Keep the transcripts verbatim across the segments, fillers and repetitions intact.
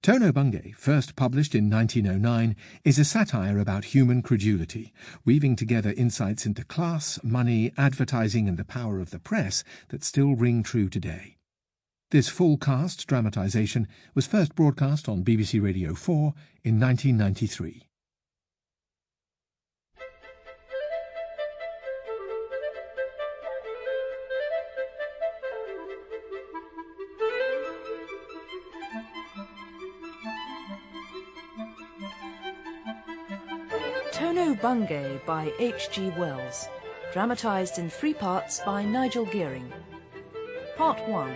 Tono Bungay, first published in nineteen oh nine, is a satire about human credulity, weaving together insights into class, money, advertising and the power of the press that still ring true today. This full-cast dramatisation was first broadcast on B B C Radio four in nineteen ninety-three. Tono Bungay by H G Wells, dramatised in three parts by Nigel Gearing. Part one.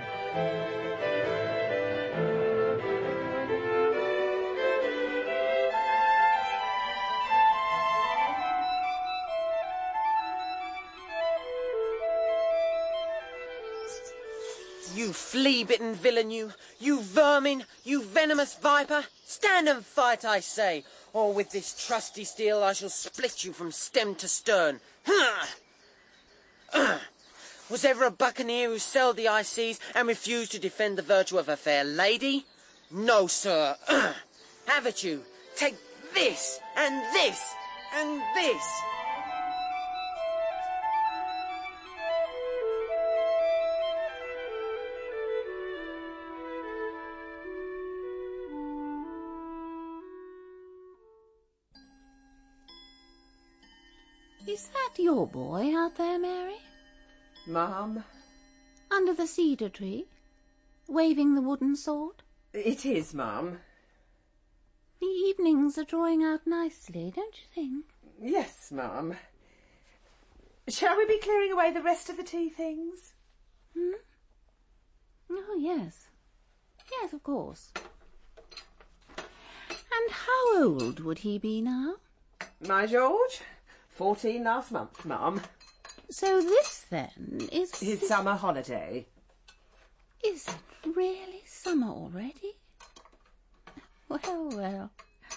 You flea-bitten villain, you! You vermin! You venomous viper! Stand and fight, I say! Or with this trusty steel I shall split you from stem to stern. Was ever a buccaneer who sailed the high seas and refused to defend the virtue of a fair lady? No, sir. Have it you. Take this, and this, and this. Is that your boy out there, Mary? Ma'am? Under the cedar tree, waving the wooden sword? It is, ma'am. The evenings are drawing out nicely, don't you think? Yes, ma'am. Shall we be clearing away the rest of the tea things? Hmm? Oh, yes. Yes, of course. And how old would he be now? My George? Fourteen last month, ma'am. So this, then, is... His summer holiday. Is it really summer already? Well, well.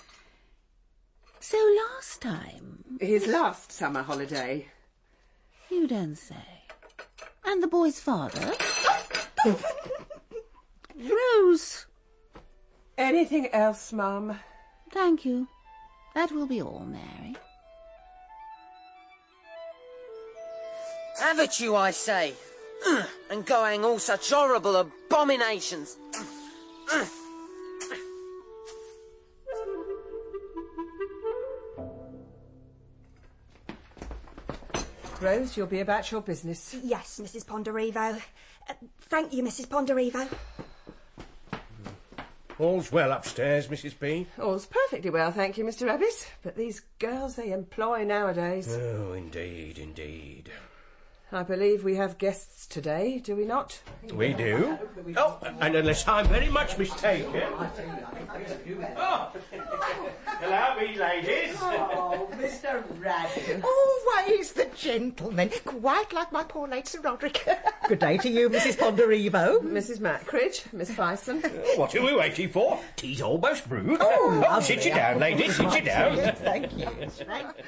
So last time... His last summer holiday. You don't say. And the boy's father? Rose! Anything else, ma'am? Thank you. That will be all, Mary. Have it you, I say, and go hang all such horrible abominations. Rose, you'll be about your business. Yes, Missus Ponderevo. Uh, thank you, Missus Ponderevo. All's well upstairs, Missus B? All's perfectly well, thank you, Mister Rabbit. But these girls they employ nowadays... Oh, indeed, indeed. I believe we have guests today, do we not? We do. Oh, and unless I'm very much mistaken... Oh, allow me, ladies. Oh, Mister Rabbit. Always the gentleman, quite like my poor late Sir Roderick. Good day to you, Missus Ponderevo. Missus Mackridge, Miss Fison. What are we waiting for? Tea's almost brewed. Oh, oh sit you down, ladies, sit you down. Thank you. Thank you.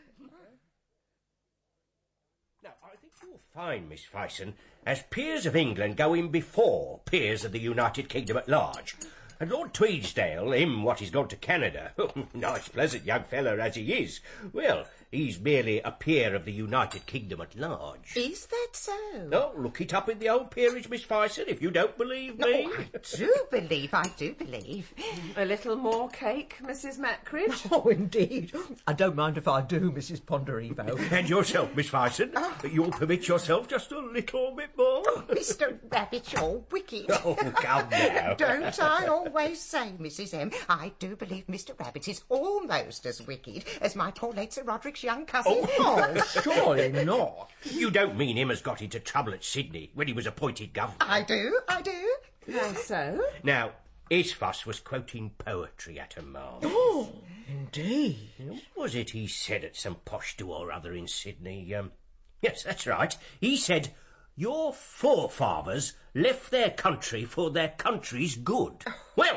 Now, I think you'll find, Miss Fison, as peers of England going before peers of the United Kingdom at large. And Lord Tweedsdale, him what is gone to Canada, nice pleasant young feller as he is, well, he's merely a peer of the United Kingdom at large. Is that so? Oh, look it up in the old peerage, Miss Fison, if you don't believe me. Oh, I do believe, I do believe. A little more cake, Missus Mackridge? Oh, indeed. I don't mind if I do, Missus Ponderevo. And yourself, Miss Fison, oh. You'll permit yourself just a little bit more. Oh, Mister Rabbit, you're wicked. Oh, come now. Don't I always say, Missus M, I do believe Mister Rabbit is almost as wicked as my poor late Sir Roderick's young cousin. Oh, oh surely not. You don't mean him as got into trouble at Sydney when he was appointed governor? I do, I do. How so? Now, his fuss was quoting poetry at him, ma'am. Oh, indeed. What was it he said at some posh do or other in Sydney? Um, yes, that's right. He said, your forefathers left their country for their country's good. Well,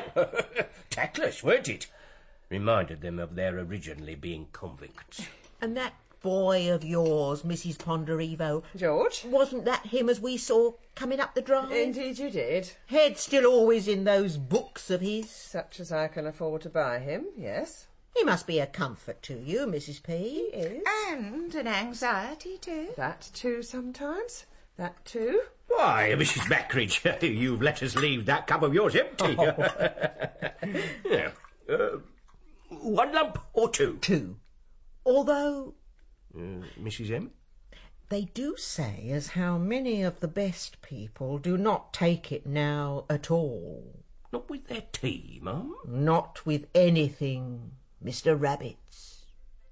tactless, weren't it? Reminded them of their originally being convicts. And that boy of yours, Missus Ponderevo? George? Wasn't that him as we saw coming up the drive? Indeed you did. Head still always in those books of his. Such as I can afford to buy him, yes. He must be a comfort to you, Missus P. He is. And an anxiety too. That too sometimes. That too. Why, Missus Backridge, you've let us leave that cup of yours empty. Yeah. Uh, one lump or two? Two. Although... Uh, Missus M? They do say as how many of the best people do not take it now at all. Not with their tea, Mum? Not with anything, Mister Rabbits.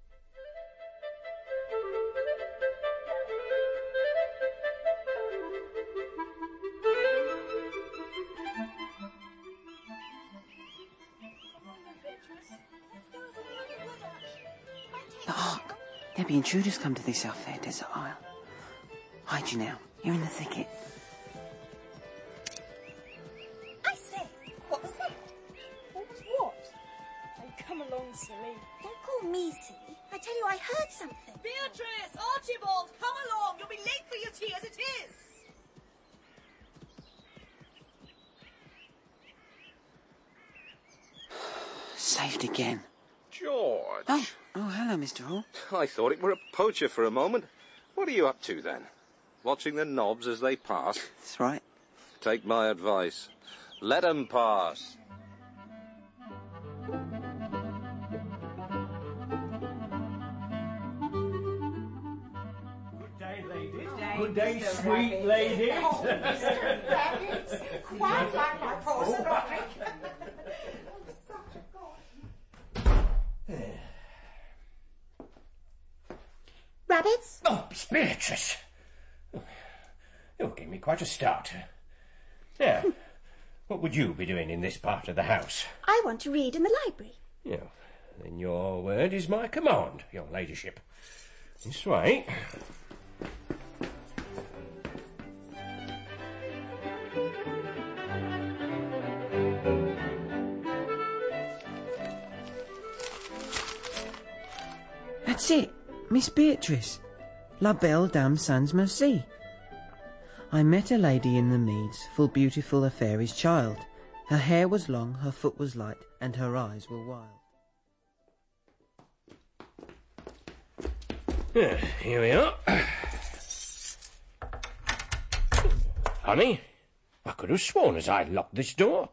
Hark! There be intruders come to this off there desert isle. Hide you now. You're in the thicket. I say, what was that? What was what? Oh, come along, silly. Don't call me silly. I tell you, I heard something. Beatrice! Archibald! Come along! You'll be late for your tea as it is! Saved again. George! Oh, oh, hello, Mister Hall. I thought it were a poacher for a moment. What are you up to, then? Watching the knobs as they pass? That's right. Take my advice. Let 'em pass. Good day, ladies. Good day, sweet ladies. Oh, Mister Rabbits, quite like my poor Sir Roderick. Rabbits? Oh, Miss Beatrice. You'll give me quite a start. Now, what would you be doing in this part of the house? I want to read in the library. Yeah, then your word is my command, your ladyship. This way. That's it. Miss Beatrice. La Belle Dame Sans Merci. I met a lady in the meads, full beautiful a faery's child. Her hair was long, her foot was light, and her eyes were wild. Yeah, here we are. Honey, I could have sworn as I locked this door.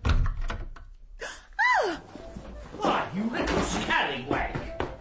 Why, you little scallywag!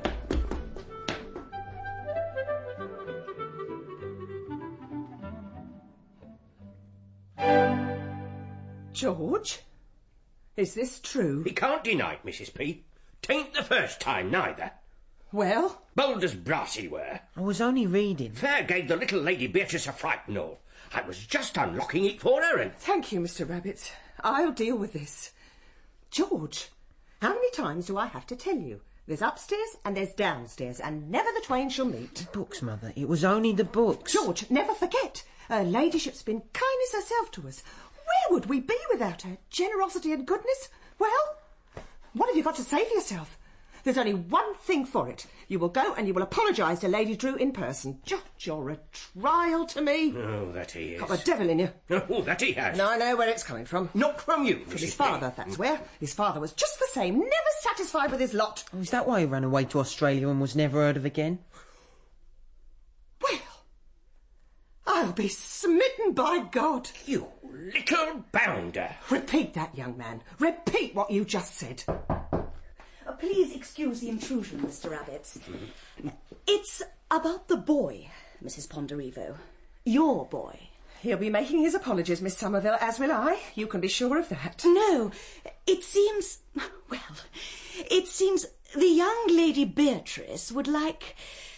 George? Is this true? He can't deny it, Missus P. Tain't the first time, neither. Well? Bold as brass he were. I was only reading. Fair gave the little Lady Beatrice a fright and all. I was just unlocking it for her and... Thank you, Mister Rabbit. I'll deal with this. George, how many times do I have to tell you? There's upstairs and there's downstairs, and never the twain shall meet. The books, Mother. It was only the books. George, never forget. Her ladyship's been kindness herself to us. Where would we be without her generosity and goodness? Well, what have you got to say for yourself? There's only one thing for it. You will go and you will apologise to Lady Drew in person. George, you're a trial to me. Oh, that he is. Got the devil in you. Oh, that he has. And I know where it's coming from. Not from you, From Missus his father, that's where. His father was just the same, never satisfied with his lot. Oh, is that why he ran away to Australia and was never heard of again? Well, I'll be smitten by God. You little bounder. Repeat that, young man. Repeat what you just said. Uh, please excuse the intrusion, Mister Rabbits. It's about the boy, Missus Ponderevo. Your boy. He'll be making his apologies, Miss Somerville, as will I. You can be sure of that. No, it seems... Well, it seems the young Lady Beatrice would like...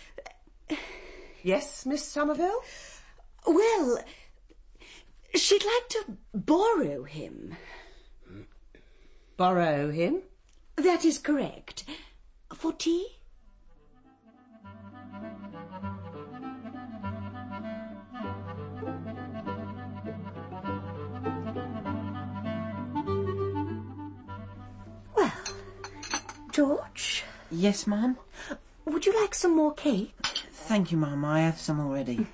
Yes, Miss Somerville? Well, she'd like to borrow him. Borrow him? That is correct. For tea? Well, George? Yes, Mum? Would you like some more cake? Thank you, Mum. I have some already.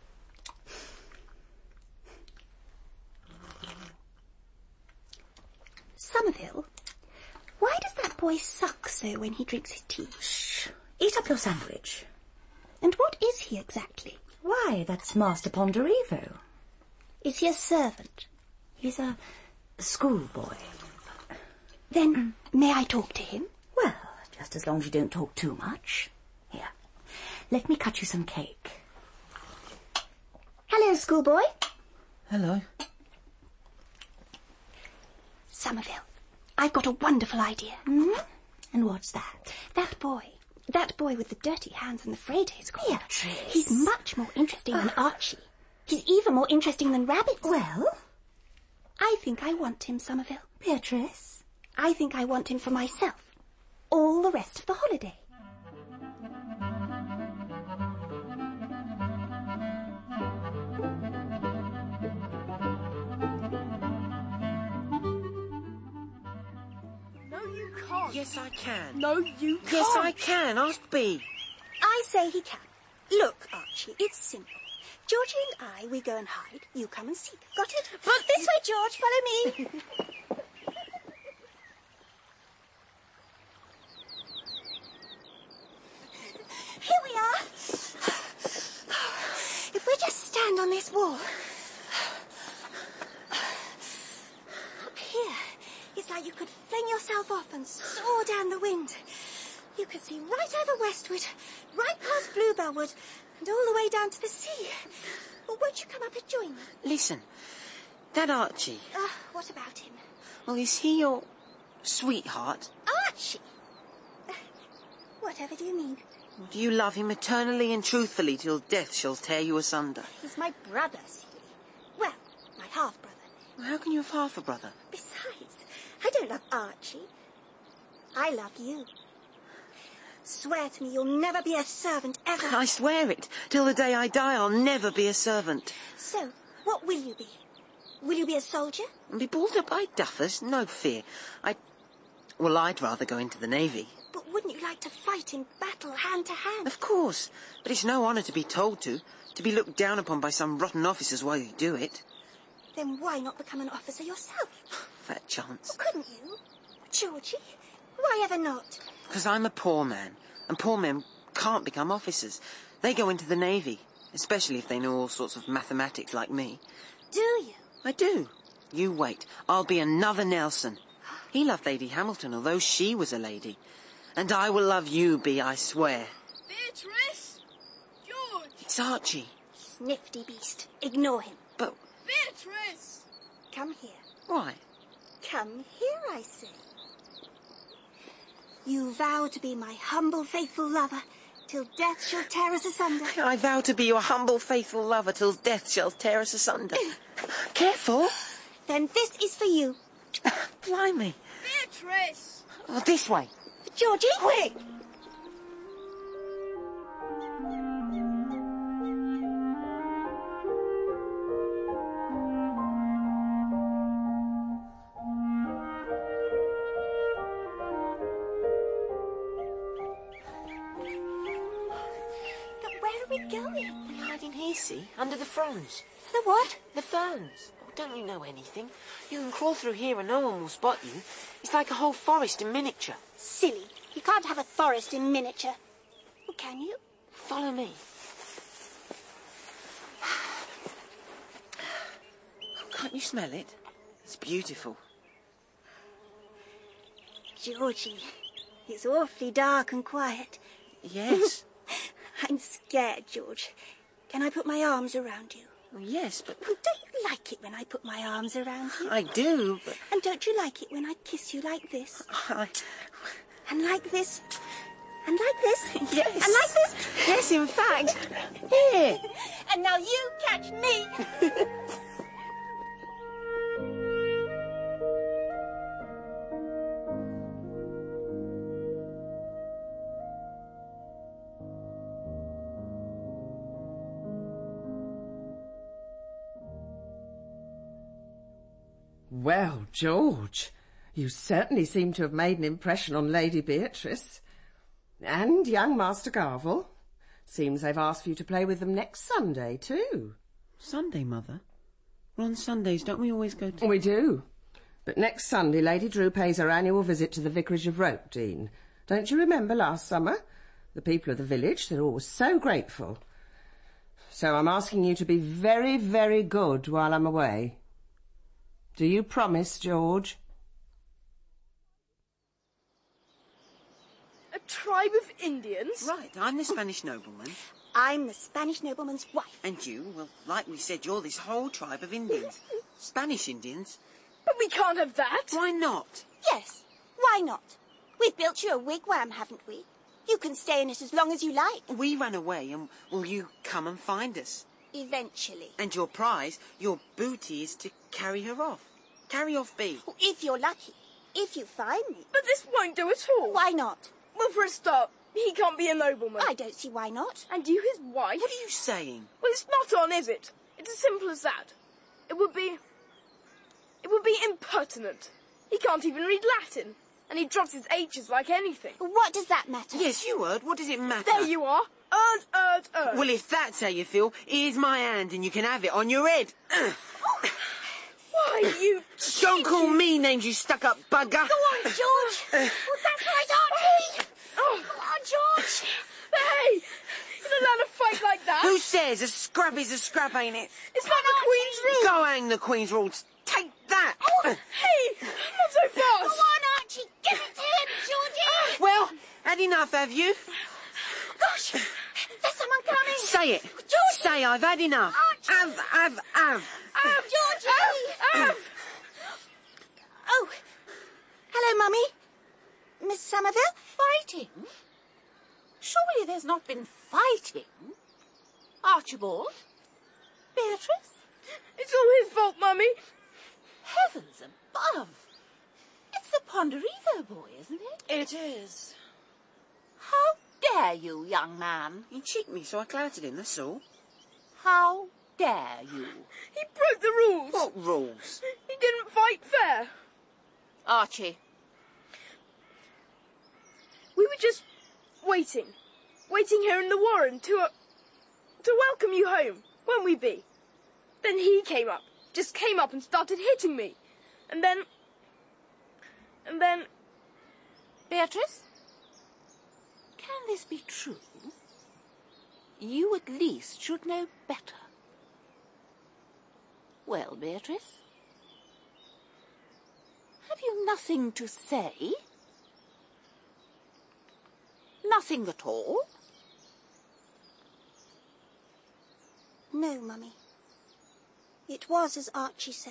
Somerville, why does that boy suck so when he drinks his tea? Shh. Eat up your sandwich. And what is he exactly? Why, that's Master Ponderevo. Is he a servant? He's a schoolboy. Then may I talk to him? Well, just as long as you don't talk too much. Here, let me cut you some cake. Hello, schoolboy. Hello. Somerville, I've got a wonderful idea. Mm-hmm. And what's that? That boy. That boy with the dirty hands and the frayed his called. Beatrice. He's much more interesting than Archie. He's even more interesting than rabbits. Well? I think I want him, Somerville. Beatrice? I think I want him for myself. All the rest of the holiday. No, you can't. Yes, I can. No, you can't. Yes, I can. Ask B. I say he can. Look, Archie, it's simple. Georgie and I, we go and hide. You come and seek. Got it? But this way, George. Follow me. Here we are. If we just stand on this wall. Up here, it's like you could fling yourself off and soar down the wind. You could see right over Westwood, right past Bluebell Wood, and all the way down to the sea. Well, won't you come up and join me? Listen, that Archie. Uh, what about him? Well, is he your sweetheart? Archie? Uh, whatever do you mean? Do you love him eternally and truthfully till death shall tear you asunder? He's my brother, silly. Well, my half-brother. Well, how can you have half a brother? Besides, I don't love Archie. I love you. Swear to me you'll never be a servant, ever. I swear it. Till the day I die, I'll never be a servant. So, what will you be? Will you be a soldier? And be balled up by duffers? No fear. I... Well, I'd rather go into the Navy. But wouldn't you like to fight in battle, hand to hand? Of course. But it's no honour to be told to. To be looked down upon by some rotten officers while you do it. Then why not become an officer yourself? Fat chance. Well, couldn't you? Georgie, why ever not? Because I'm a poor man. And poor men can't become officers. They go into the Navy. Especially if they know all sorts of mathematics like me. Do you? I do. You wait. I'll be another Nelson. He loved Lady Hamilton, although she was a lady. And I will love you, Bee, I swear. Beatrice! George! It's Archie. Snifty beast. Ignore him. But... Beatrice! Come here. Why? Come here, I say. You vow to be my humble, faithful lover, till death shall tear us asunder. I vow to be your humble, faithful lover, till death shall tear us asunder. Careful. Then this is for you. Blimey. Beatrice! Oh, this way. Georgie! Quick! Going? We're hiding here, see? Under the fronds. The what? The ferns. Oh, don't you know anything? You can crawl through here and no one will spot you. It's like a whole forest in miniature. Silly. You can't have a forest in miniature. Well, can you? Follow me. Oh, can't you smell it? It's beautiful. Georgie, it's awfully dark and quiet. Yes. I'm scared, George. Can I put my arms around you? Well, yes, but... Well, don't you like it when I put my arms around you? I do, but... And don't you like it when I kiss you like this? I... And like this? And like this? Yes. And like this? Yes, in fact. Here. And now you catch me. Well, George, you certainly seem to have made an impression on Lady Beatrice. And young Master Garville. Seems they've asked for you to play with them next Sunday, too. Sunday, Mother? Well, on Sundays, don't we always go to... We do. But next Sunday, Lady Drew pays her annual visit to the Vicarage of Rokedene. Don't you remember last summer? The people of the village, they're always so grateful. So I'm asking you to be very, very good while I'm away. Do you promise, George? A tribe of Indians? Right, I'm the Spanish nobleman. I'm the Spanish nobleman's wife. And you, well, like we said, you're this whole tribe of Indians. Spanish Indians. But we can't have that. Why not? Yes, why not? We've built you a wigwam, haven't we? You can stay in it as long as you like. We run away and will you come and find us? Eventually. And your prize, your booty, is to carry her off. Carry off B. If you're lucky. If you find me. But this won't do at all. Why not? Well, for a start, he can't be a nobleman. I don't see why not. And you his wife? What are you saying? Well, it's not on, is it? It's as simple as that. It would be... It would be impertinent. He can't even read Latin. And he drops his H's like anything. What does that matter? Yes, you heard. What does it matter? There you are. Erd, erd, erd. Well, if that's how you feel, here's my hand and you can have it on your head. Why, you... Don't call me names, you stuck-up bugger. Go on, George. Oh, that's right, Archie. Oh. Come on, George. Hey, you're not allowed to fight like that. Who says? A scrap is a scrap, ain't it? It's not the Queen's rules. Go hang the Queen's rules. Take that. Oh, hey, not so fast. Go on, Archie. Give it to him, Georgie. Well, had enough, have you? Gosh, there's someone coming. Say it. Georgie. Say I've had enough. Archie. Have, have, have. Have, Georgie. Have, have. Oh, hello, Mummy. Miss Somerville? Fighting? Surely there's not been fighting? Archibald? Beatrice? It's all his fault, Mummy. Heavens above! It's the Ponderevo boy, isn't it? It is. How dare you, young man? He cheeked me, so I clouted him, that's all. How dare you? He broke the rules. What rules? He didn't fight fair. Archie. We were just waiting. Waiting here in the warren to, uh, to welcome you home, won't we be? Then he came up. Just came up and started hitting me. And then... And then... Beatrice? Can this be true? You at least should know better. Well, Beatrice? Have you nothing to say? Nothing at all? No, Mummy. It was as Archie said.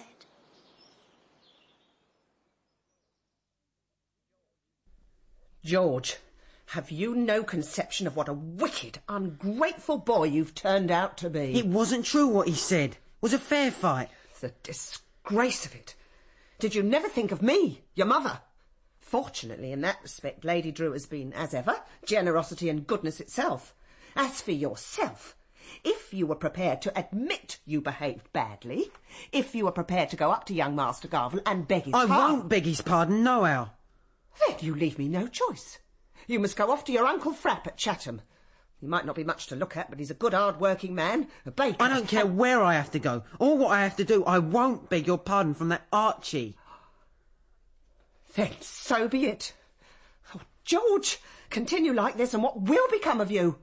George, have you no conception of what a wicked, ungrateful boy you've turned out to be? It wasn't true what he said. It was a fair fight. The disgrace of it. Did you never think of me, your mother? Fortunately, in that respect, Lady Drew has been, as ever, generosity and goodness itself. As for yourself, if you were prepared to admit you behaved badly, if you were prepared to go up to young Master Garville and beg his I pardon... I won't beg his pardon, nohow. Then you leave me no choice. You must go off to your Uncle Frapp at Chatham. He might not be much to look at, but he's a good, hard-working man, a baker... I don't care where I have to go, or what I have to do. I won't beg your pardon from that Archie. Then so be it. Oh, George, continue like this and what will become of you?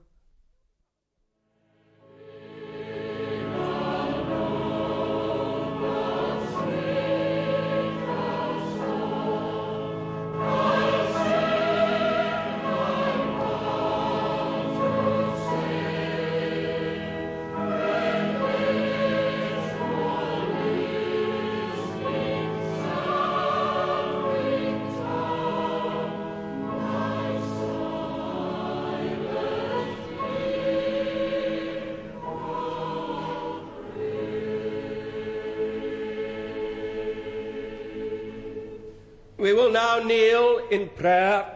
We will now kneel in prayer.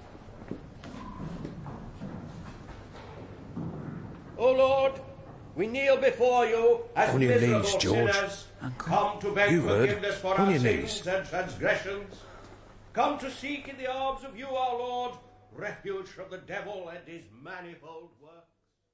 O Lord, we kneel before you as On your miserable knees, George. sinners, come to beg You heard. forgiveness for On our your sins knees. and transgressions. Come to seek in the arms of you, our Lord, refuge from the devil and his manifold works.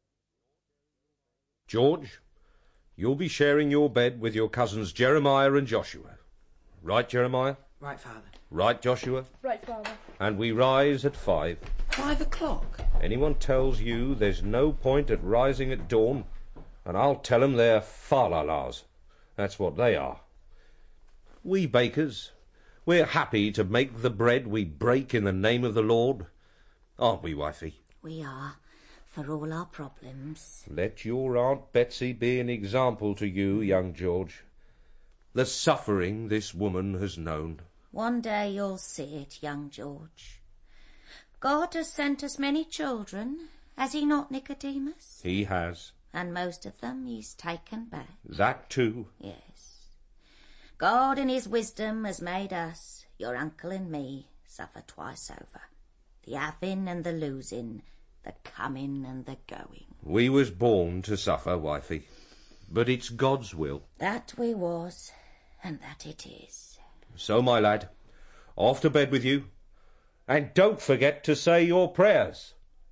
George, you'll be sharing your bed with your cousins Jeremiah and Joshua. Right, Jeremiah? Right, Father. Right, Joshua? Right, Father. And we rise at five. Five o'clock? Anyone tells you there's no point at rising at dawn, and I'll tell 'em they're fa-la-las. That's what they are. We bakers, we're happy to make the bread we break in the name of the Lord. Aren't we, wifey? We are, for all our problems. Let your Aunt Betsy be an example to you, young George. The suffering this woman has known. One day you'll see it, young George. God has sent us many children, has he not, Nicodemus? He has. And most of them he's taken back. That too. Yes. God in his wisdom has made us, your uncle and me, suffer twice over. The having and the losing, the coming and the going. We was born to suffer, wifey. But it's God's will. That we was, and that it is. So, my lad, off to bed with you. And don't forget to say your prayers.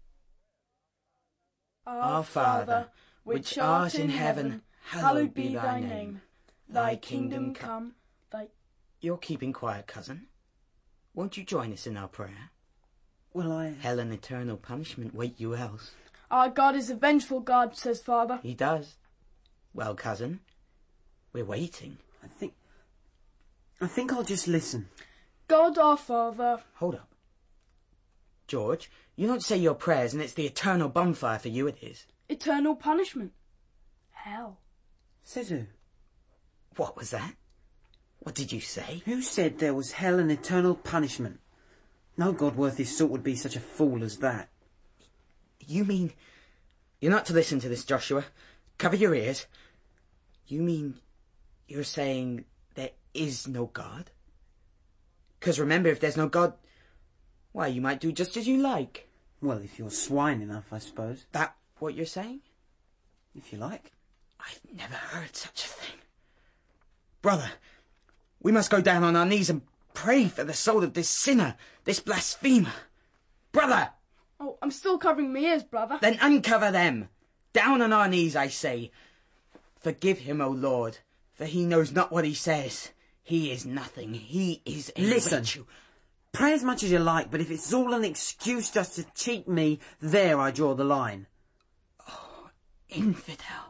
Our Father, which art in heaven, hallowed be thy name. Thy kingdom come, thy... You're keeping quiet, cousin. Won't you join us in our prayer? Will I... Hell and eternal punishment wait you else. Our God is a vengeful God, says Father. He does. Well, cousin, we're waiting. I think... I think I'll just listen. God our Father... Hold up. George, you don't say your prayers and it's the eternal bonfire for you it is. Eternal punishment. Hell. Says who? What was that? What did you say? Who said there was hell and eternal punishment? No God worth his salt would be such a fool as that. You mean... You're not to listen to this, Joshua. Cover your ears. You mean you're saying there is no God? Because remember, if there's no God, why, you might do just as you like. Well, if you're swine enough, I suppose. That what you're saying? If you like. I've never heard such a thing. Brother, we must go down on our knees and pray for the soul of this sinner, this blasphemer. Brother! Oh, I'm still covering my ears, brother. Then uncover them. Down on our knees, I say. Forgive him, O Lord, for he knows not what he says. He is nothing. He is a Listen. wretch. Pray as much as you like, but if it's all an excuse just to cheat me, there I draw the line. Oh, infidel.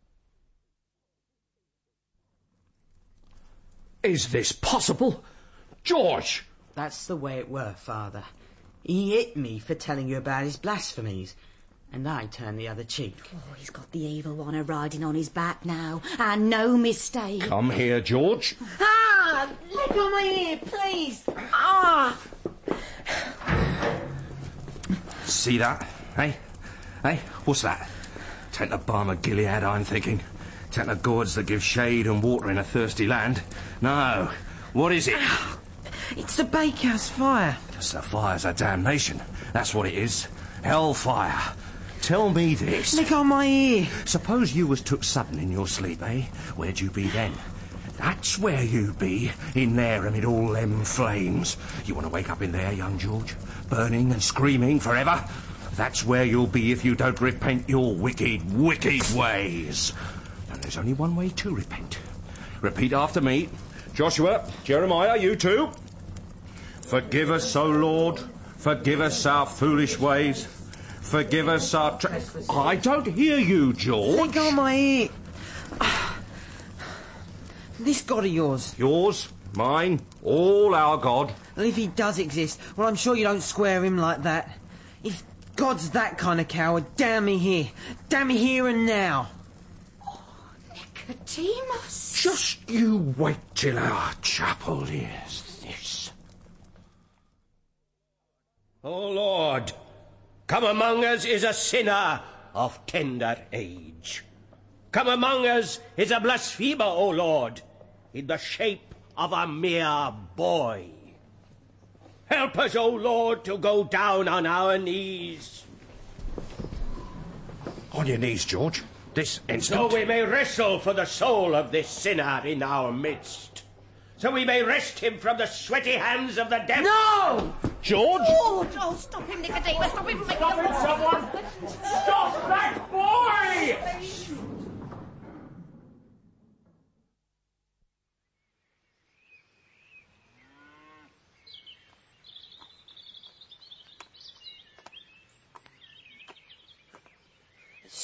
Is this possible? George! That's the way it were, Father. He hit me for telling you about his blasphemies, and I turned the other cheek. Oh, he's got the evil one a-riding on his back now, and no mistake. Come here, George. Ah! Let go of my ear, please! Ah! See that? Hey? Hey? What's that? Tain't the balm of Gilead, I'm thinking. Tain't the gourds that give shade and water in a thirsty land. No. What is it? It's the bakehouse fire. It's the fires of damnation. That's what it is. Hellfire. Tell me this. Lick on my ear. Suppose you was took sudden in your sleep, eh? Where'd you be then? That's where you be, in there amid all them flames. You want to wake up in there, young George? Burning and screaming forever? That's where you'll be if you don't repent your wicked, wicked ways. And there's only one way to repent. Repeat after me. Joshua, Jeremiah, you too. Forgive us, O Lord. Forgive us our foolish ways. Forgive us our... Tra- I don't hear you, George. Lick on my ear. This God of yours. Yours, mine, all our God. And if he does exist, well, I'm sure you don't square him like that. If God's that kind of coward, damn me here. Damn me here and now. Oh, Nicodemus. Just you wait till our chapel hears this. O Lord, come among us is a sinner of tender age. Come among us is a blasphemer, O Lord, in the shape of a mere boy. Help us, O Lord, to go down on our knees. On your knees, George. This instant. So we may wrestle for the soul of this sinner in our midst. So we may wrest him from the sweaty hands of the devil. No! George? Oh, oh, stop him, Nicodemus. Stop him from making Stop it, someone! Stop that boy!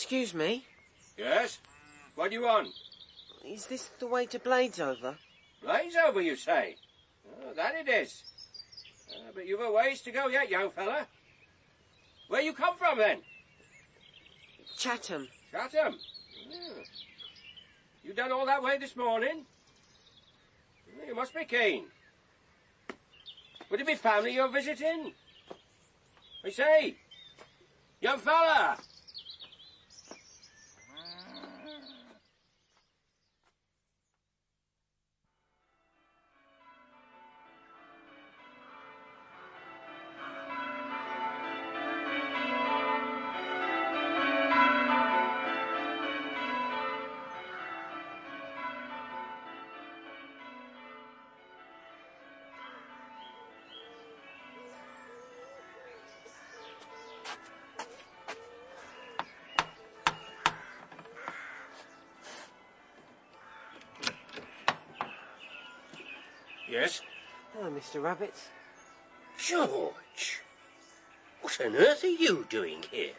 Excuse me? Yes? What do you want? Is this the way to Bladesover? Bladesover, you say? Oh, that it is. Uh, but you've a ways to go yet, young fella. Where you come from, then? Chatham. Chatham? Oh. You done all that way this morning? Oh, you must be keen. Would it be family you're visiting? I say, young fella! Yes? Hello, Mister Rabbit. George, what on earth are you doing here?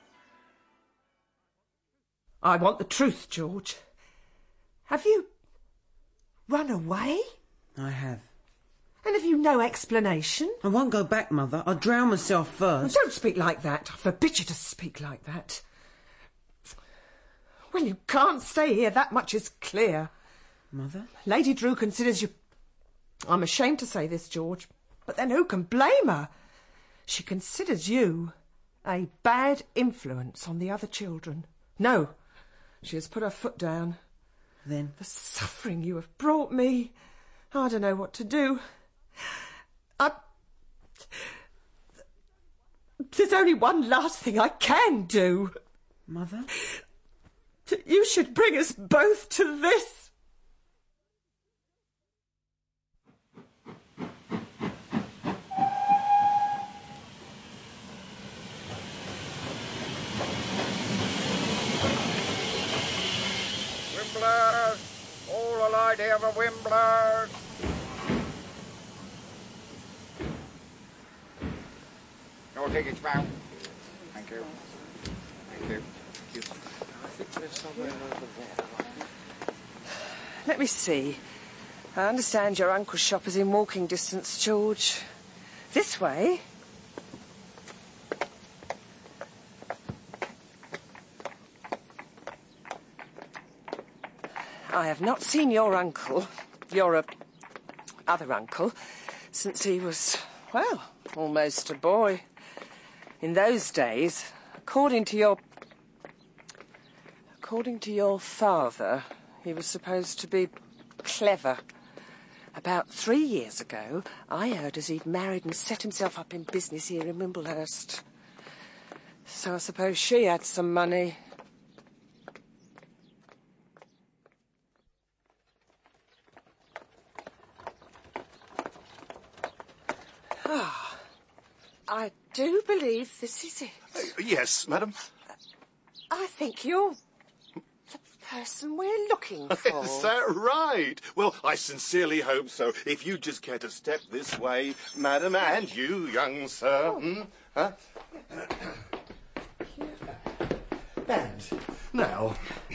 I want the truth, George. Have you run away? I have. And have you no explanation? I won't go back, Mother. I'll drown myself first. Oh, don't speak like that. I forbid you to speak like that. Well, you can't stay here. That much is clear. Mother? Lady Drew considers you... I'm ashamed to say this, George, but then who can blame her? She considers you a bad influence on the other children. No, she has put her foot down. Then? The suffering you have brought me. I don't know what to do. I... There's only one last thing I can do. Mother? You should bring us both to this. Wimblers! All allied here for Wimblers! No tickets, ma'am. Thank you. Thank you. Thank you. I think there's somewhere over there. Let me see. I understand your uncle's shop is in walking distance, George. This way? I have not seen your uncle, your uh, other uncle, since he was, well, almost a boy. In those days, according to your... According to your father, he was supposed to be clever. About three years ago, I heard as he'd married and set himself up in business here in Wimblehurst. So I suppose she had some money. Ah, I do believe this is it. Uh, yes, madam. I think you're the person we're looking for. Is that right? Well, I sincerely hope so. If you just care to step this way, madam, and you, young sir. Oh. Hmm? Huh? And now...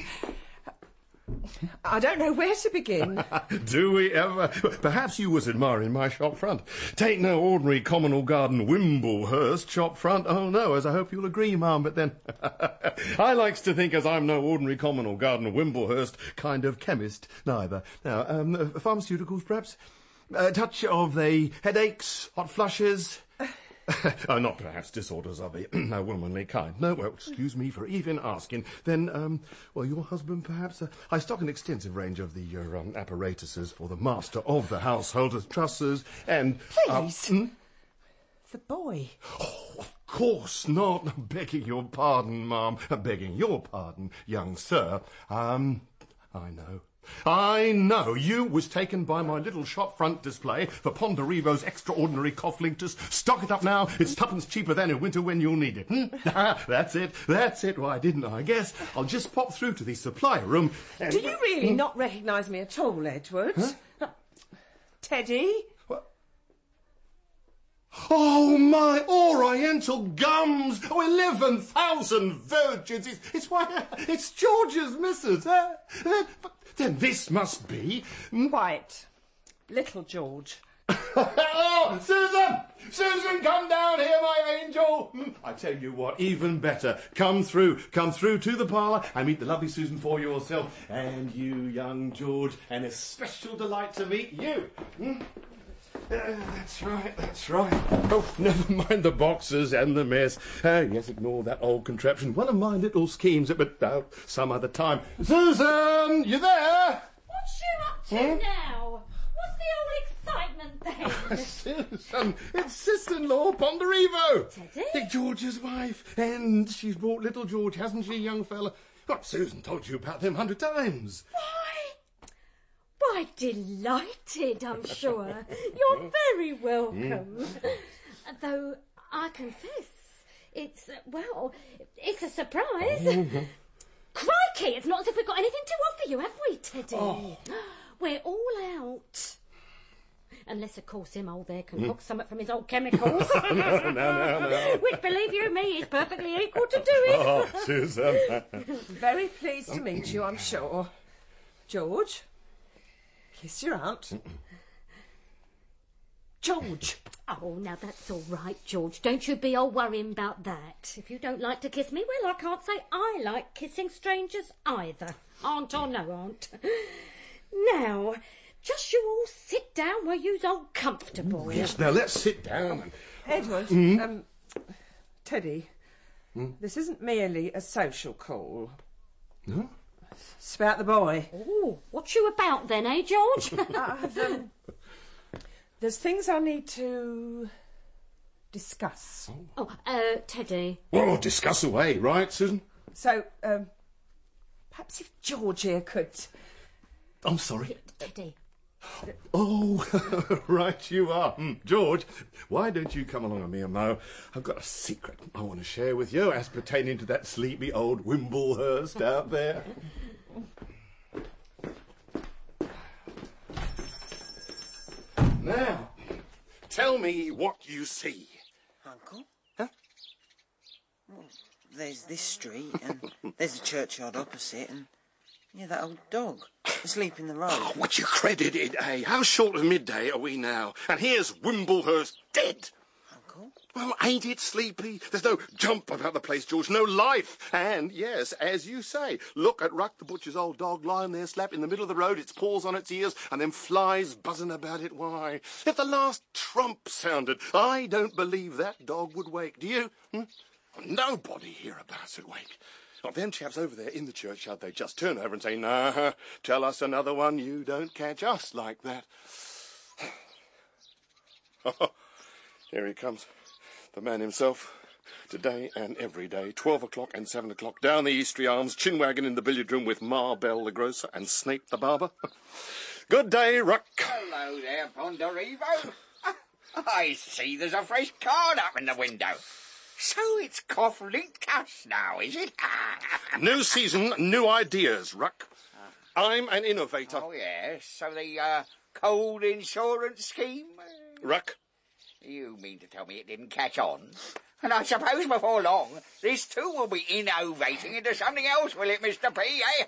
I don't know where to begin. Do we ever? Perhaps you was admiring my shop front. Tain't no ordinary communal garden Wimblehurst shop front. Oh, no, as I hope you'll agree, ma'am. But then, I likes to think as I'm no ordinary communal garden Wimblehurst kind of chemist, neither. Now, um, pharmaceuticals, perhaps? A touch of the headaches, hot flushes... uh, not perhaps disorders of a, a womanly kind. No, well, excuse me for even asking. Then, um, well, your husband, perhaps? Uh, I stock an extensive range of the uh, um, apparatuses for the master of the household, as trusses and... Please. Uh, hmm? The boy. Oh, of course not. Begging your pardon, ma'am. Begging your pardon, young sir. Um, I know. I know you was taken by my little shop front display for Ponderevo's extraordinary cough-linctus. Stock it up now. It's twopence cheaper than in winter when you'll need it. Hmm? That's it. That's it. Why didn't I guess? I'll just pop through to the supply room. And... Do you really hmm? not recognise me at all, Edward? Huh? Teddy? What? Oh, my. All right. Oriental gums. Oh, eleven thousand virgins. It's, it's why it's George's missus. Uh, then, but then this must be Quite. Little George. Oh, Susan! Susan, come down here, my angel! I tell you what, even better. Come through, come through to the parlour and meet the lovely Susan for yourself. And you, young George, and a special delight to meet you. Hmm? Uh, that's right, that's right. Oh, never mind the boxes and the mess. Uh, yes, ignore that old contraption. One of my little schemes, but uh, some other time. Susan, you there? What's you up to Hmm? now? What's the old excitement then? Susan, it's sister-in-law Ponderevo. Teddy? Dick George's wife. And she's brought little George, hasn't she, young fella? Oh, Susan told you about them a hundred times. Why, delighted, I'm sure. You're very welcome. Though, I confess, it's, uh, well, it's a surprise. Mhm. Crikey, it's not as if we've got anything to offer you, have we, Teddy? Oh. We're all out. Unless, of course, him old there can cook something from his old chemicals. no, no, no, no. Which, believe you me, is perfectly equal to doing. Oh, Susan. Very pleased to meet you, I'm sure. George, kiss your aunt. George. Oh, now that's all right, George. Don't you be all worrying about that. If you don't like to kiss me, well, I can't say I like kissing strangers either. Aunt or no aunt. Now, just you all sit down where you's all comfortable. Yes, now let's sit down. And... Edward, Mm. um, Teddy, Mm. this isn't merely a social call. No? It's about the boy. Oh, what you about then, eh, George? I've, um, there's things I need to discuss. Oh, uh, Teddy. Well, discuss away, right, Susan? So, um, perhaps if George here could... I'm sorry. Teddy. Oh, right you are. Mm, George, why don't you come along with me, Mo? I've got a secret I want to share with you as pertaining to that sleepy old Wimblehurst out there. Now, tell me what you see. Uncle? Huh? Well, there's this street, and there's a churchyard opposite, and yeah, that old dog asleep in the road. Oh, what you credited, eh? How short of midday are we now? And here's Wimblehurst dead. Uncle? Well, ain't it sleepy? There's no jump about the place, George, no life. And, yes, as you say, look at Ruck the butcher's old dog lying there slapped in the middle of the road, its paws on its ears, and them flies buzzing about it. Why, if the last trump sounded, I don't believe that dog would wake. Do you? Hmm? Nobody hereabouts would wake. Not them chaps over there in the churchyard, they just turn over and say, nah, tell us another one, you don't catch us like that. Here he comes, the man himself, today and every day, twelve o'clock and seven o'clock, down the Eastry Arms, chin wagon in the billiard room with Ma Bell the grocer and Snape the barber. Good day, Ruck. Hello there, Ponderevo. I see there's a fresh card up in the window. So it's Cough-Linked Cuss now, is it? New season, new ideas, Ruck. I'm an innovator. Oh, yes. So the uh, cold insurance scheme? Ruck. You mean to tell me it didn't catch on? And I suppose before long, this too will be innovating into something else, will it, Mister P, eh?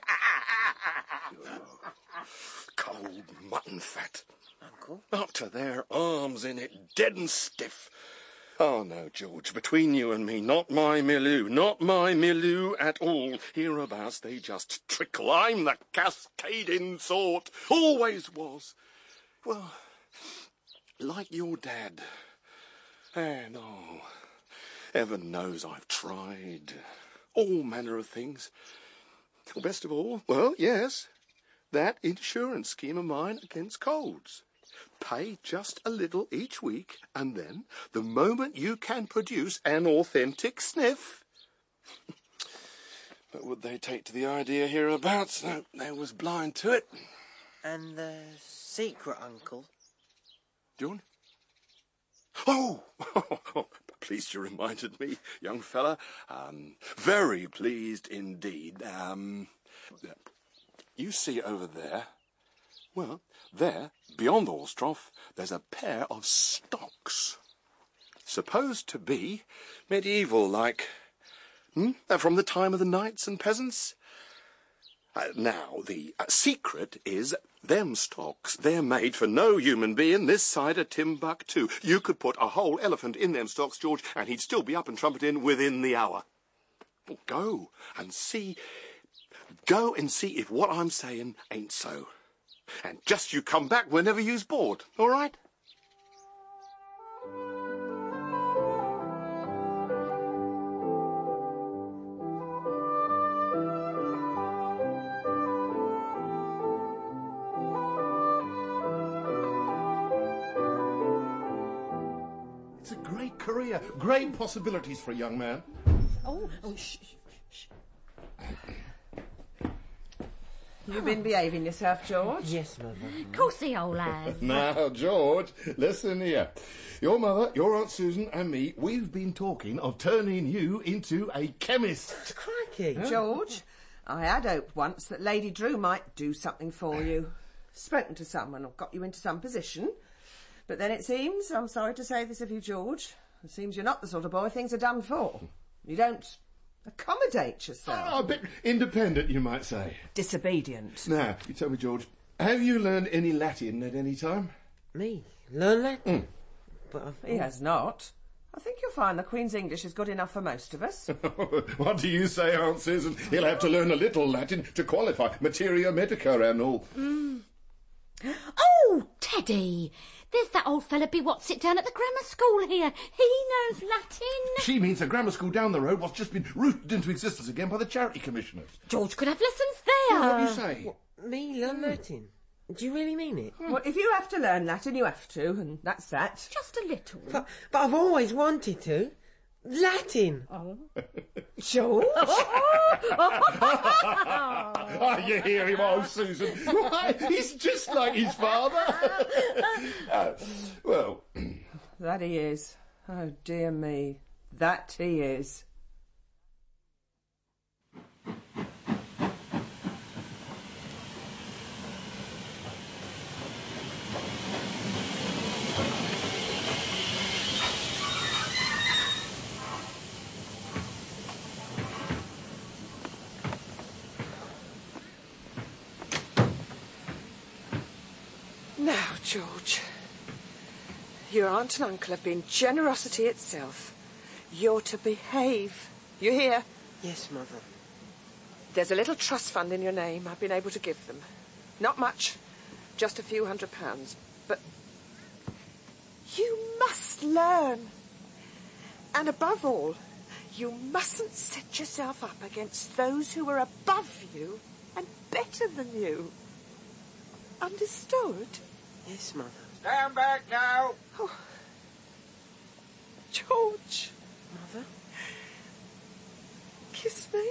Cold mutton fat. Uncle? Up to their arms in it, dead and stiff. Oh, no, George, between you and me, not my milieu, not my milieu at all. Hereabouts they just trickle. I'm the cascading sort. Always was. Well, like your dad. And, oh, heaven knows I've tried all manner of things. Well, best of all, well, yes, that insurance scheme of mine against colds. Pay just a little each week, and then, the moment you can produce an authentic sniff... But would they take to the idea hereabouts? No, they was blind to it. And the secret, Uncle? John? Oh! Pleased you reminded me, young fella. Um, very pleased indeed. Um, you see over there... Well, there, beyond the Ostrov, there's a pair of stocks. supposed to be medieval, like. Hmm? Uh, from the time of the knights and peasants. Uh, now, the uh, secret is them stocks. They're made for no human being this side of Timbuktu. You could put a whole elephant in them stocks, George, and he'd still be up and trumpeting within the hour. Well, go and see. Go and see if what I'm saying ain't so. And just you come back whenever you's bored, all right? It's a great career, great possibilities for a young man. Oh, oh shh, shh, shh. You've been behaving yourself, George? Yes, Mother. Of course he all has. Now, George, listen here. Your mother, your Aunt Susan and me, we've been talking of turning you into a chemist. Crikey. Huh? George, I had hoped once that Lady Drew might do something for you. Spoken to someone or got you into some position. But then it seems, I'm sorry to say this of you, George, it seems you're not the sort of boy things are done for. You don't accommodate yourself. Oh, a bit independent, you might say. Disobedient. Now, you tell me, George, have you learned any Latin at any time? Me? Learn Latin? Mm. But I've... He has not. I think you'll find the Queen's English is good enough for most of us. What do you say, Aunt Susan? He'll have to learn a little Latin to qualify. Materia medica and all. Mm. Oh, Teddy! There's that old fella be what's it down at the grammar school here. He knows Latin. She means the grammar school down the road was just been rooted into existence again by the charity commissioners. George could have lessons there. Well, what do you say? What, me learn Latin? Do you really mean it? Well, if you have to learn Latin, you have to, and that's that. Just a little. But, but I've always wanted to. Latin. Oh. George? Oh, you hear him, old Susan? Why, he's just like his father. uh, well... That he is. Oh, dear me. That he is. Now, George, your aunt and uncle have been generosity itself. You're to behave. You hear? Yes, Mother. There's a little trust fund in your name I've been able to give them. Not much, just a few hundred pounds. But you must learn. And above all, you mustn't set yourself up against those who are above you and better than you. Understood? Yes, Mother. Stand back now. Oh. George. Mother? Kiss me.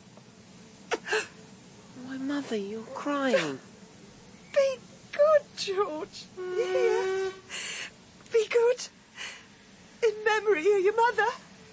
Why, Mother, you're crying. Be good, George. You hear? Be good. In memory of your mother.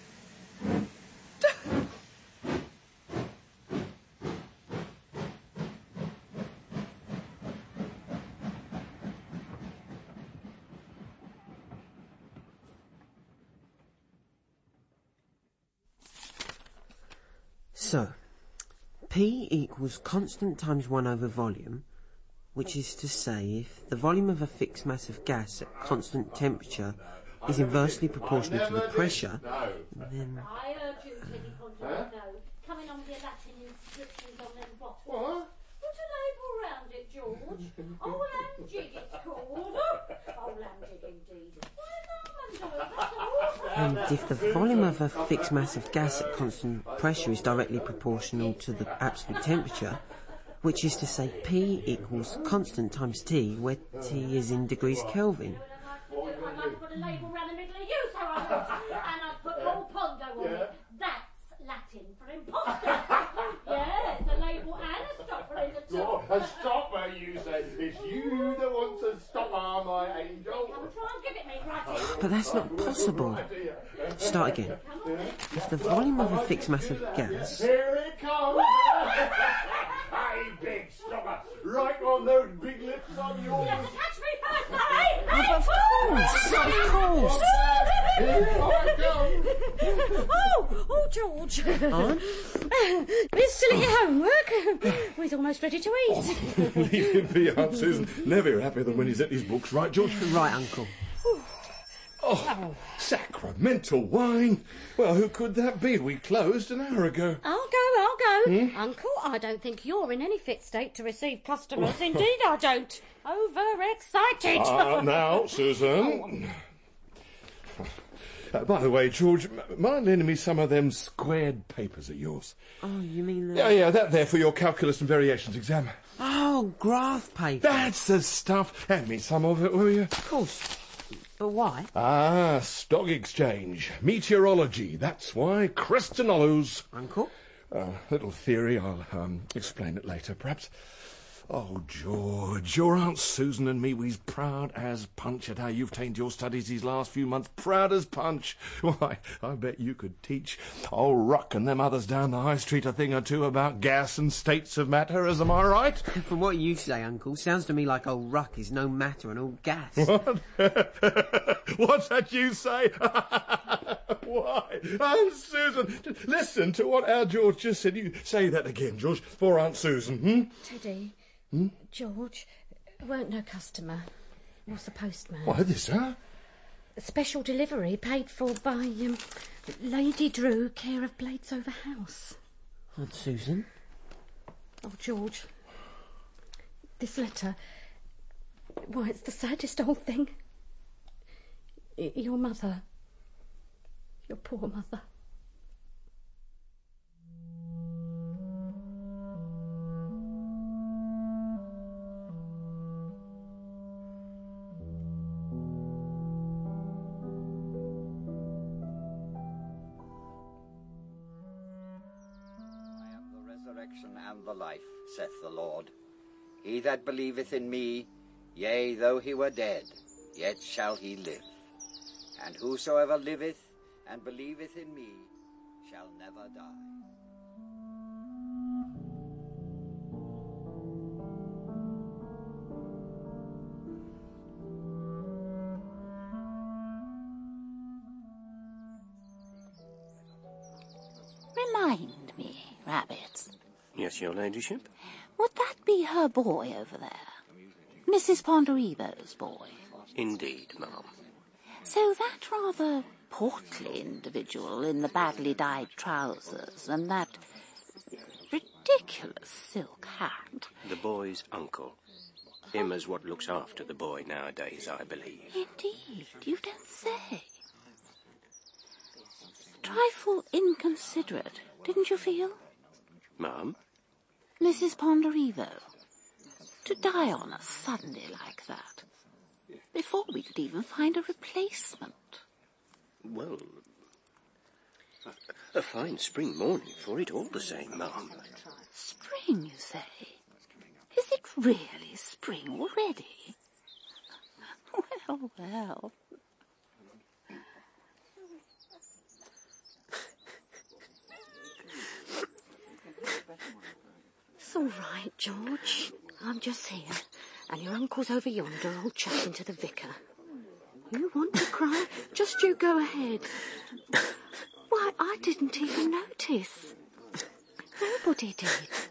So, P equals constant times one over volume, which is to say if the volume of a fixed mass of gas at constant temperature is inversely proportional to the pressure, then... I urge you, Teddy Ponderino, coming on with your Latin inscriptions on them bottles. What? Put a label round it, George. Oh, lamb jig it's called. Oh, lamb jig indeed. And if the volume of a fixed mass of gas at constant pressure is directly proportional to the absolute temperature, which is to say P equals constant times T, where T is in degrees Kelvin. I'd like to put a label round the middle of you, so I would. And I'd put Lord Pondo on it. That's Latin for imposter. Yes, a label and a stopper in the top. A stopper, you say? It's you that want to stop her, my angel. Come try and give it me, right? But that's not possible. Start again. If the volume of a fixed mass of gas... Here it comes! Hey, big stopper! Right on those big lips on yours! You have to catch me first, eh? Of course! Of course! Oh, oh, George. Aunt? You're still at your homework? We're almost ready to eat. Leave him be, Aunt Susan. Never happier than when he's at his books, right, George? Right, Uncle. Oh, sacramental wine. Well, who could that be? We closed an hour ago. I'll go, I'll go. Hmm? Uncle, I don't think you're in any fit state to receive customers. Indeed, I don't. Overexcited. Ah, now, Susan. Uh, by the way, George, m- mind lending me some of them squared papers of yours? Oh, you mean the... Yeah, yeah, that there for your calculus and variations exam. Oh, graph paper. That's the stuff. Hand me some of it, will you? Of course. But why? Ah, stock exchange. Meteorology. That's why. Christinollos. Uncle? Uh, little theory. I'll um, explain it later, perhaps. Oh, George, your Aunt Susan and me, we's proud as punch at how you've tamed your studies these last few months. Proud as punch. Why, I bet you could teach old Ruck and them others down the high street a thing or two about gas and states of matter, as am I right? From what you say, Uncle, sounds to me like old Ruck is no matter and all gas. What? What's that you say? Why? Aunt Susan, listen to what our George just said. You say that again, George, for Aunt Susan, hmm? Teddy, Hmm? George, weren't no customer. Was the postman. Why, this, huh? A special delivery paid for by um, Lady Drew, care of Bladesover House. Aunt Susan? Oh, George, this letter, why, it's the saddest old thing. Y- your mother, your poor mother. And the life, saith the Lord. He that believeth in me, yea, though he were dead, yet shall he live. And whosoever liveth and believeth in me shall never die. Remind me, Rabbits. Yes, your ladyship? Would that be her boy over there? Missus Ponderevo's boy? Indeed, ma'am. So that rather portly individual in the badly dyed trousers and that ridiculous silk hat. The boy's uncle. Him as what looks after the boy nowadays, I believe. Indeed, you don't say. Trifle inconsiderate, didn't you feel? Ma'am? Missus Ponderevo, to die on a Sunday like that, before we could even find a replacement. Well, a, a fine spring morning for it all the same, ma'am. Spring, you say? Is it really spring already? Well, well. It's all right, George. I'm just here, and your uncle's over yonder all chatting to the vicar. You want to cry? Just you go ahead. Why, I didn't even notice. Nobody did.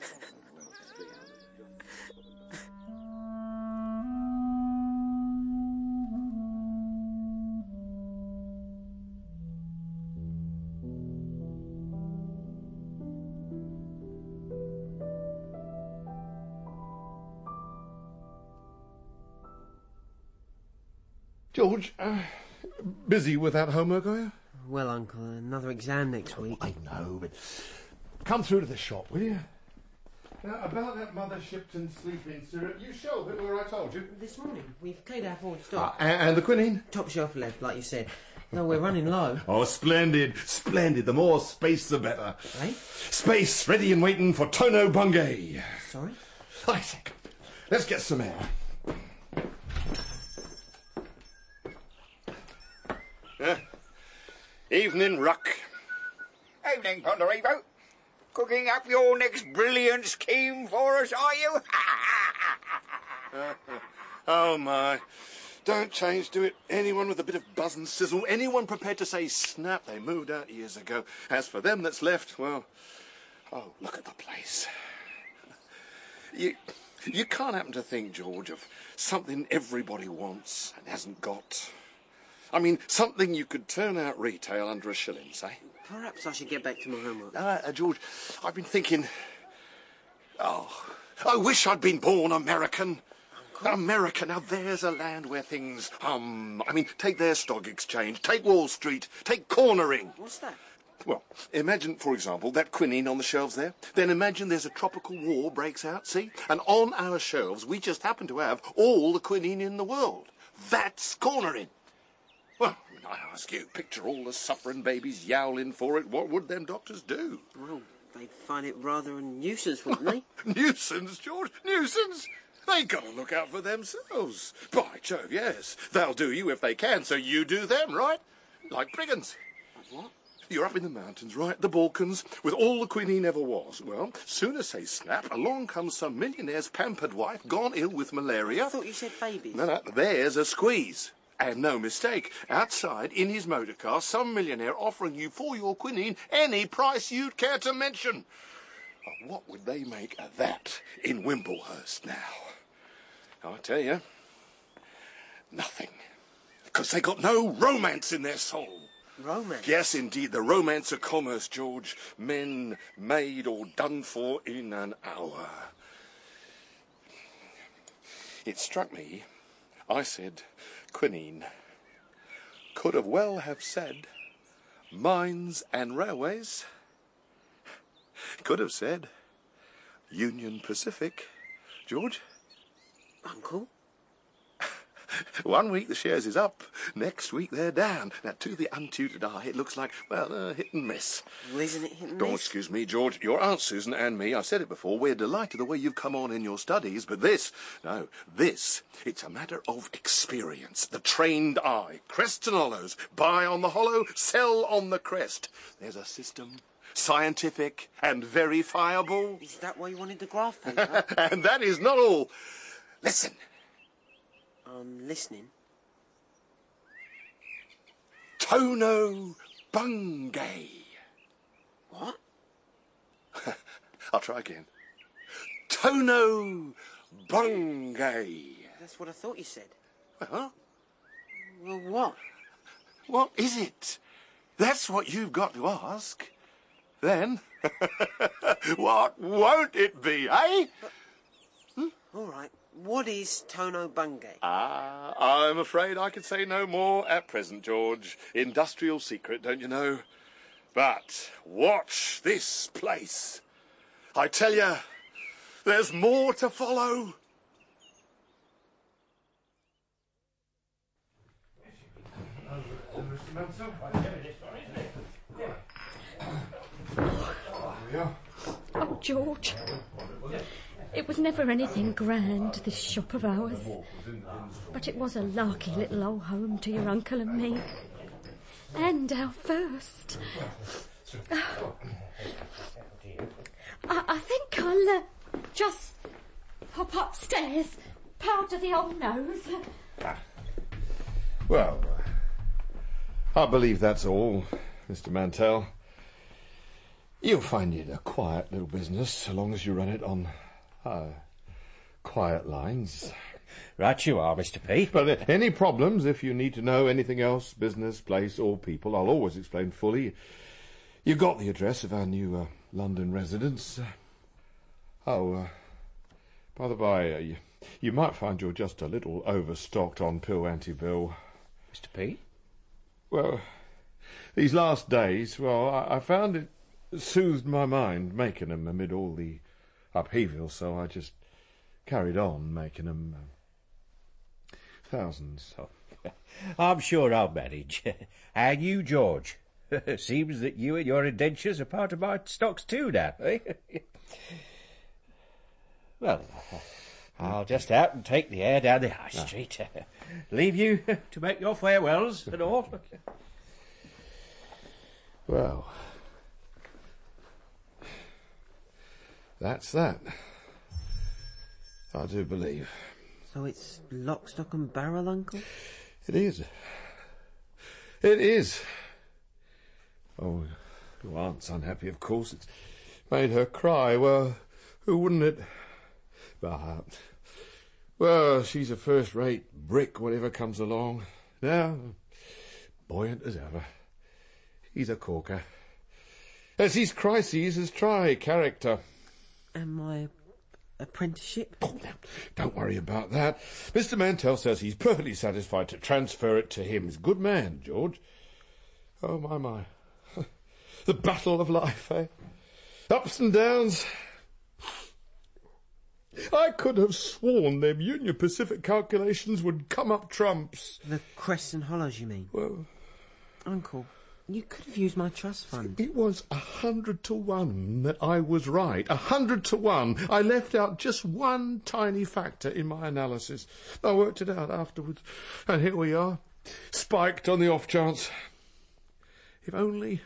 George, uh, busy with that homework, are you? Well, Uncle, another exam next week. I know, but come through to the shop, will you? Now, about that Mother Shipton sleeping syrup, you shelved it where I told you. This morning, we've cleared our forward stock. Uh, and, and the quinine? Top shelf left, like you said. No, we're running low. Oh, splendid, splendid. The more space, the better. Eh? Space ready and waiting for Tono Bungay. Sorry? Isaac, let's get some air. Uh, evening, Ruck. Evening, Ponderevo. Cooking up your next brilliant scheme for us, are you? Oh, my. don't change, do it. Anyone with a bit of buzz and sizzle, anyone prepared to say snap, they moved out years ago. As for them that's left, well, oh, look at the place. You, you can't happen to think, George, of something everybody wants and hasn't got. I mean, something you could turn out retail under a shilling, say. Perhaps I should get back to my homework. Uh, uh, George, I've been thinking... Oh, I wish I'd been born American. America, now there's a land where things, um, I mean, take their stock exchange, take Wall Street, take cornering. What's that? Well, imagine, for example, that quinine on the shelves there. Then imagine there's a tropical war breaks out, see? And on our shelves, we just happen to have all the quinine in the world. That's cornering. Well, I ask you, picture all the suffering babies yowling for it. What would them doctors do? Well, they'd find it rather a nuisance, wouldn't they? Nuisance, George? Nuisance? They got to look out for themselves. By Jove, yes. They'll do you if they can, so you do them, right? Like brigands. What? You're up in the mountains, right, the Balkans, with all the quinine ever was. Well, soon as they snap, along comes some millionaire's pampered wife gone ill with malaria. I thought you said babies. No, no, there's a squeeze. And no mistake, outside, in his motor car, some millionaire offering you for your quinine any price you'd care to mention. Oh, what would they make of that in Wimblehurst now? I tell you, nothing. Because they got no romance in their soul. Romance? Yes, indeed, the romance of commerce, George. Men made or done for in an hour. It struck me, I said, quinine. Could have well have said, mines and railways. Could have said, Union Pacific, George. Uncle? One week the shares is up, next week they're down. Now, to the untutored eye, it looks like, well, uh, hit and miss. Well, isn't it hit and Don't miss? excuse me, George. Your Aunt Susan and me, I've said it before, we're delighted the way you've come on in your studies, but this, no, this, it's a matter of experience. The trained eye, crests and hollows, buy on the hollow, sell on the crest. There's a system, scientific and verifiable. Is that why you wanted the graph paper? And that is not all. Listen. I'm listening. Tono Bungay. What? I'll try again. Tono Bungay. That's what I thought you said. Huh? Well, what? What is it? That's what you've got to ask. Then, what won't it be, eh? But, hmm? All right. What is Tono Bungay? Ah, I'm afraid I can say no more at present, George. Industrial secret, don't you know? But watch this place. I tell you, there's more to follow. Oh, George. It was never anything grand, this shop of ours. But it was a larky little old home to your uncle and me. And our first. Oh. I, I think I'll uh, just hop upstairs, powder the old nose. Well, uh, I believe that's all, Mister Mantell. You'll find it a quiet little business, so long as you run it on uh, quiet lines. Right you are, Mister P. But uh, any problems, if you need to know anything else, business, place or people, I'll always explain fully. You got the address of our new uh, London residence. Uh, oh, uh, by the by, uh, you, you might find you're just a little overstocked on pill anti-bill. Mister P? Well, these last days, well, I, I found it soothed my mind making them amid all the upheaval, so I just carried on making them. Uh, thousands. Oh, I'm sure I'll manage. And you, George? Seems that you and your indentures are part of my stocks too now, eh? Well, I'll just out and take the air down the high street. Leave you to make your farewells and all. Well, that's that. I do believe. So it's lock, stock and barrel, Uncle? It is. It is. Oh, your aunt's unhappy, of course. It's made her cry. Well, who wouldn't it? But, well, she's a first-rate brick, whatever comes along. Now, buoyant as ever. He's a corker. As these crises has try character. And my apprenticeship? Oh, now, don't worry about that. Mister Mantell says he's perfectly satisfied to transfer it to him. He's a good man, George. Oh, my, my. The battle of life, eh? Ups and downs. I could have sworn them Union Pacific calculations would come up trumps. The crests and hollows, you mean? Well, Uncle, you could have used my trust fund. It was a hundred to one that I was right. A hundred to one. I left out just one tiny factor in my analysis. I worked it out afterwards. And here we are, spiked on the off chance. If only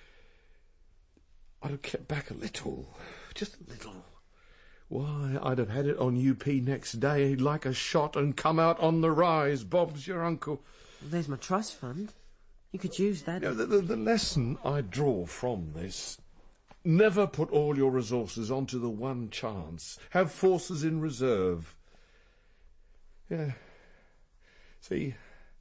I'd have kept back a little. Just a little. Why, I'd have had it on U P next day like a shot and come out on the rise. Bob's your uncle. Well, there's my trust fund. You could use that. You know, the, the, the lesson I draw from this, never put all your resources onto the one chance. Have forces in reserve. Yeah. See,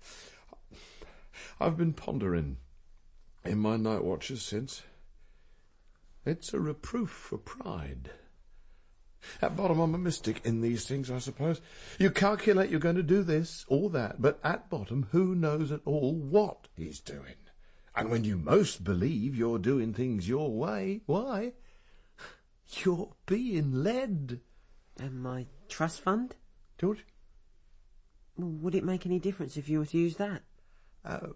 I've been pondering in my night watches since. It's a reproof for pride. At bottom, I'm a mystic in these things, I suppose. You calculate you're going to do this or that, but at bottom, who knows at all what he's doing? And when you most believe you're doing things your way, why? You're being led. And my trust fund? George? Well, would it make any difference if you were to use that? Oh.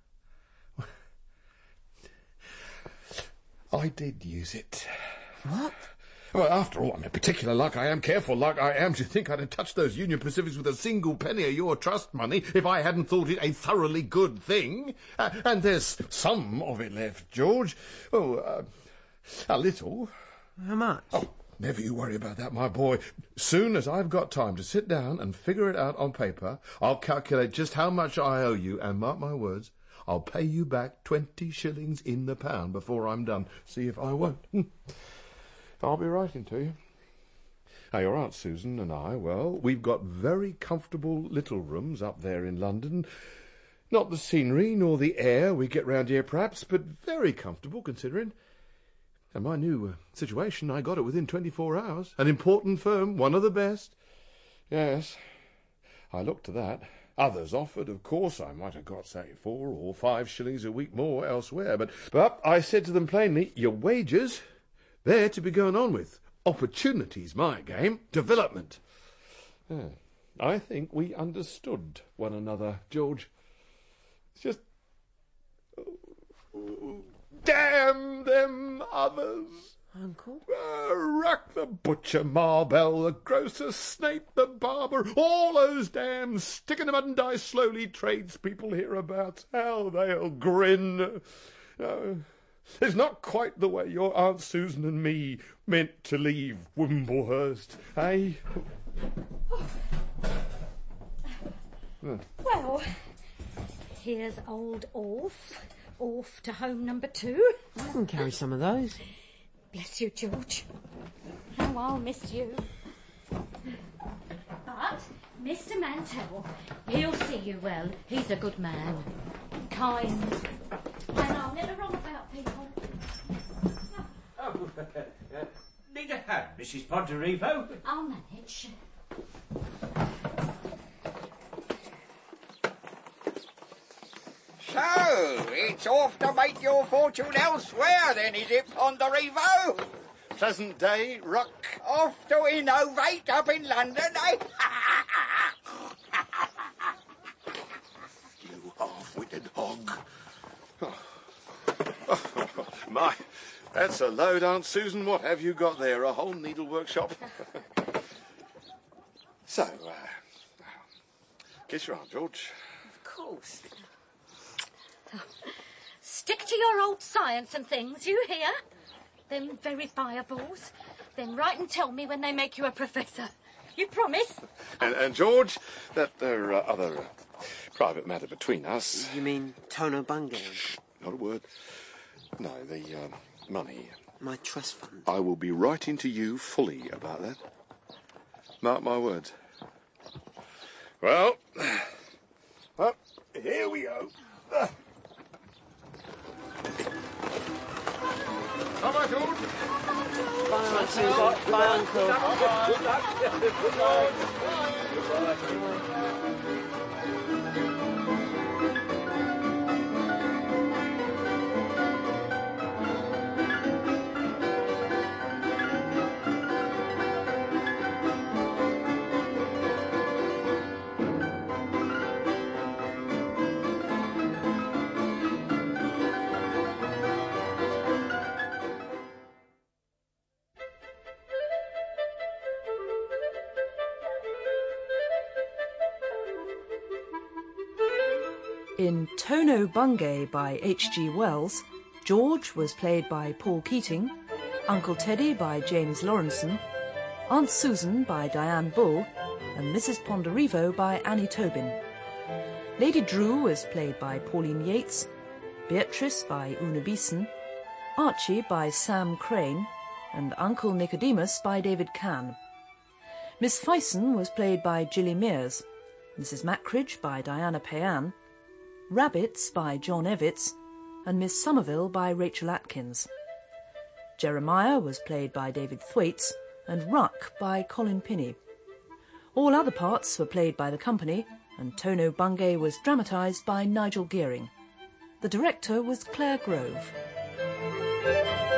I did use it. What? Well, after all, I'm a particular like I am, careful like I am. Do you think I'd have touched those Union Pacifics with a single penny of your trust money if I hadn't thought it a thoroughly good thing? Uh, and there's some of it left, George. Oh, uh, a little. How much? Oh, never you worry about that, my boy. Soon as I've got time to sit down and figure it out on paper, I'll calculate just how much I owe you, and mark my words, I'll pay you back twenty shillings in the pound before I'm done. See if I won't. I'll be writing to you. Now, your Aunt Susan and I, well, we've got very comfortable little rooms up there in London. Not the scenery nor the air we get round here, perhaps, but very comfortable, considering. And my new uh, situation, I got it within twenty-four hours. An important firm, one of the best. Yes, I looked to that. Others offered, of course. I might have got, say, four or five shillings a week more elsewhere. But, but I said to them plainly, your wages, they're to be going on with. Opportunity's my game. Development. Yeah. I think we understood one another, George. It's just... Oh, damn them others. Uncle? Uh, Ruck the butcher, Marbell, the grocer, Snape the barber, all those damn stick-in-the-mud-and-die slowly tradespeople hereabouts. How they'll grin. Uh, it's not quite the way your Aunt Susan and me meant to leave Wimblehurst, eh? Well, here's old Orf. Orf to home number two. I can carry some of those. Bless you, George. How I'll miss you. But Mister Mantell, he'll see you well. He's a good man. Kind. And I'll never wrong about people. Oh, uh, need a hand, Missus Ponderevo? I'll manage. So, it's off to make your fortune elsewhere then, is it, Ponderevo? Pleasant day, Ruck. Off to innovate up in London, eh? You half-witted hog. Oh. Oh, my, that's a load, Aunt Susan. What have you got there? A whole needle workshop? So, uh, kiss your aunt, George. Of course. Stick to your old science and things, you hear? Them verifiables. Then write and tell me when they make you a professor. You promise? And, and George, that there uh, other uh, private matter between us... You mean Tono Bungay? Not a word. No, the um, money. My trust fund. I will be writing to you fully about that. Mark my words. Well, well, here we go. Bye-bye, George. Bye, Uncle. Bye, Uncle. Good luck. In Tono Bungay by H G Wells, George was played by Paul Keating, Uncle Teddy by James Lawrenson, Aunt Susan by Diane Bull, and Missus Ponderevo by Annie Tobin. Lady Drew was played by Pauline Yates, Beatrice by Una Beeson, Archie by Sam Crane, and Uncle Nicodemus by David Cann. Miss Fison was played by Gilly Mears, Missus Mackridge by Diana Payan, Rabbits by John Evitts, and Miss Somerville by Rachel Atkins. Jeremiah was played by David Thwaites, and Ruck by Colin Pinney. All other parts were played by the company, and Tono Bungay was dramatised by Nigel Gearing. The director was Claire Grove.